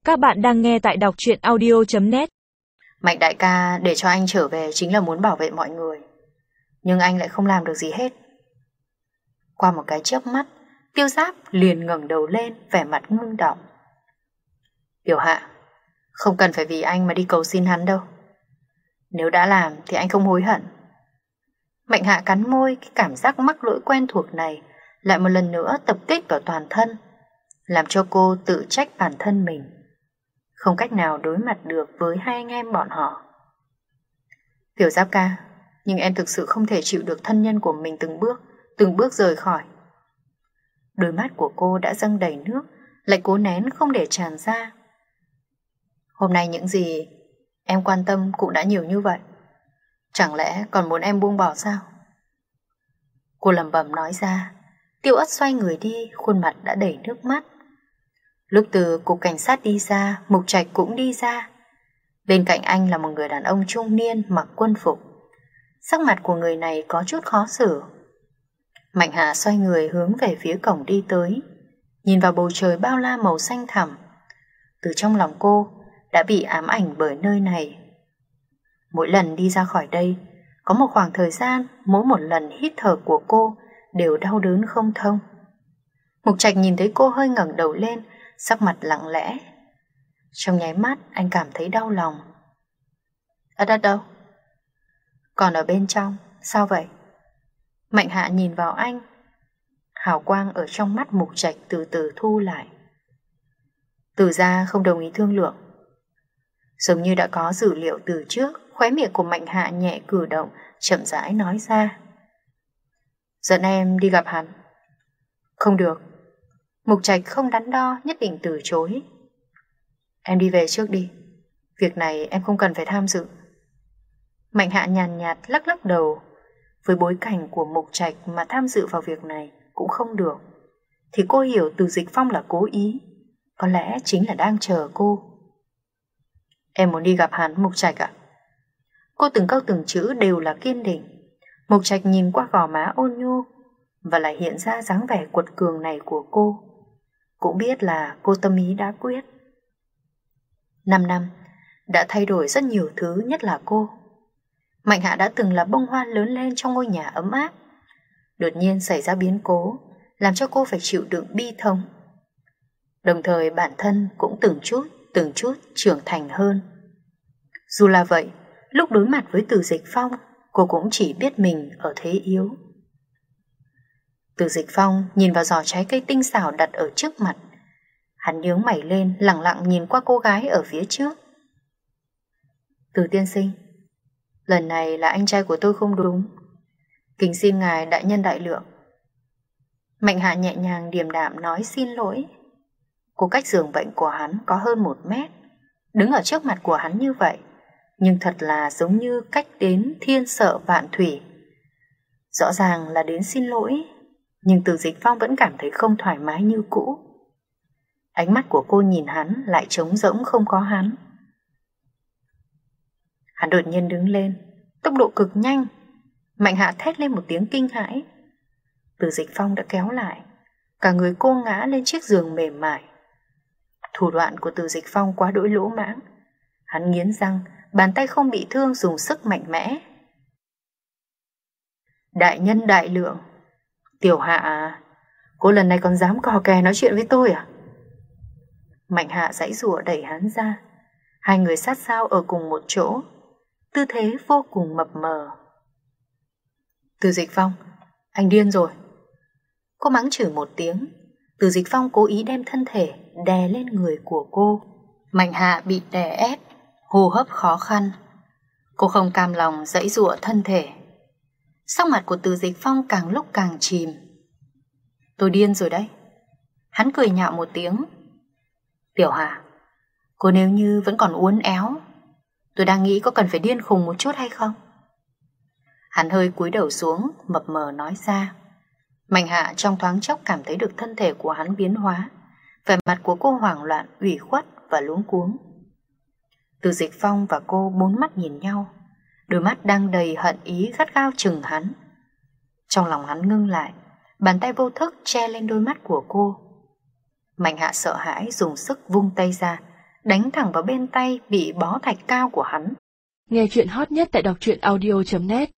Các bạn đang nghe tại đọc truyện audio.net. Mạnh đại ca để cho anh trở về chính là muốn bảo vệ mọi người, nhưng anh lại không làm được gì hết. Qua một cái chớp mắt, Tiêu Giáp liền ngẩng đầu lên, vẻ mặt ngưng động. Tiểu Hạ, không cần phải vì anh mà đi cầu xin hắn đâu. Nếu đã làm thì anh không hối hận. Mạnh Hạ cắn môi, cái cảm giác mắc lỗi quen thuộc này lại một lần nữa tập kích vào toàn thân, làm cho cô tự trách bản thân mình, không cách nào đối mặt được với hai anh em bọn họ. Tiểu Giáp ca, nhưng em thực sự không thể chịu được thân nhân của mình từng bước rời khỏi. Đôi mắt của cô đã dâng đầy nước, lại cố nén không để tràn ra. Hôm nay những gì em quan tâm cũng đã nhiều như vậy, chẳng lẽ còn muốn em buông bỏ sao? Cô lẩm bẩm nói ra. Tiêu Ất xoay người đi, khuôn mặt đã đầy nước mắt. Lúc từ cục cảnh sát đi ra, Mục Trạch cũng đi ra. Bên cạnh anh là một người đàn ông trung niên mặc quân phục. Sắc mặt của người này có chút khó xử. Mạnh Hạ xoay người hướng về phía cổng đi tới, nhìn vào bầu trời bao la màu xanh thẳm. Từ trong lòng cô đã bị ám ảnh bởi nơi này. Mỗi lần đi ra khỏi đây, có một khoảng thời gian mỗi một lần hít thở của cô đều đau đớn không thông. Mục Trạch nhìn thấy cô hơi ngẩng đầu lên, sắc mặt lặng lẽ. Trong nháy mắt anh cảm thấy đau lòng. Ở đất đâu? Còn ở bên trong, sao vậy? Mạnh Hạ nhìn vào anh. Hào quang ở trong mắt Mục Trạch từ từ thu lại. Từ ra không đồng ý thương lượng. Giống như đã có dữ liệu từ trước, khóe miệng của Mạnh Hạ nhẹ cử động, chậm rãi nói ra. Dẫn em đi gặp hắn. Không được. Mục Trạch không đắn đo, nhất định từ chối. Em đi về trước đi, việc này em không cần phải tham dự. Mạnh Hạ nhàn nhạt lắc lắc đầu. Với bối cảnh của Mục Trạch mà tham dự vào việc này cũng không được, thì cô hiểu Từ Dịch Phong là cố ý, có lẽ chính là đang chờ cô. Em muốn đi gặp hắn, Mục Trạch ạ. Cô từng câu từng chữ đều là kiên định. Mục Trạch nhìn qua gò má ôn nhu và lại hiện ra dáng vẻ quật cường này của cô, cũng biết là cô tâm ý đã quyết. 5 năm đã thay đổi rất nhiều thứ, nhất là cô. Mạnh Hạ đã từng là bông hoa lớn lên trong ngôi nhà ấm áp, đột nhiên xảy ra biến cố, làm cho cô phải chịu đựng bi thống. Đồng thời bản thân cũng từng chút trưởng thành hơn. Dù là vậy, lúc đối mặt với Từ Dịch Phong, cô cũng chỉ biết mình ở thế yếu. Từ Dịch Phong nhìn vào giỏ trái cây tinh xảo đặt ở trước mặt. Hắn nhướng mày lên, lặng lặng nhìn qua cô gái ở phía trước. Từ tiên sinh, lần này là anh trai của tôi không đúng, kính xin ngài đại nhân đại lượng. Mạnh Hạ nhẹ nhàng điềm đạm nói xin lỗi. Cô cách giường bệnh của hắn có hơn 1 mét, đứng ở trước mặt của hắn như vậy, nhưng thật là giống như cách đến thiên sợ vạn thủy. Rõ ràng là đến xin lỗi, nhưng Từ Dịch Phong vẫn cảm thấy không thoải mái như cũ. Ánh mắt của cô nhìn hắn lại trống rỗng, không có hắn. Hắn đột nhiên đứng lên, tốc độ cực nhanh. Mạnh Hạ thét lên một tiếng kinh hãi. Từ Dịch Phong đã kéo lại, cả người cô ngã lên chiếc giường mềm mại. Thủ đoạn của Từ Dịch Phong quá đỗi lỗ mãng. Hắn nghiến răng, bàn tay không bị thương dùng sức mạnh mẽ. Đại nhân đại lượng. Tiểu Hạ à, cô lần này còn dám cò kè nói chuyện với tôi à? Mạnh Hạ giãy giụa đẩy hắn ra. Hai người sát sao ở cùng một chỗ, tư thế vô cùng mập mờ. Từ Dịch Phong, anh điên rồi. Cô mắng chửi một tiếng. Từ Dịch Phong cố ý đem thân thể đè lên người của cô. Mạnh Hạ bị đè ép, hô hấp khó khăn. Cô không cam lòng giãy giụa thân thể. Sắc mặt của Từ Dịch Phong càng lúc càng chìm. Tôi điên rồi đấy. Hắn cười nhạo một tiếng. Tiểu Hạ, cô nếu như vẫn còn uốn éo, tôi đang nghĩ có cần phải điên khùng một chút hay không? Hắn hơi cúi đầu xuống, mập mờ nói ra. Mạnh Hạ trong thoáng chốc cảm thấy được thân thể của hắn biến hóa, vẻ mặt của cô hoảng loạn, ủy khuất và luống cuống. Từ Dịch Phong và cô bốn mắt nhìn nhau, đôi mắt đang đầy hận ý gắt gao chừng hắn. Trong lòng hắn ngưng lại, bàn tay vô thức che lên đôi mắt của cô. Mạnh Hạ sợ hãi dùng sức vung tay ra, đánh thẳng vào bên tay bị bó thạch cao của hắn. Nghe chuyện hot nhất tại đọc truyện audio.net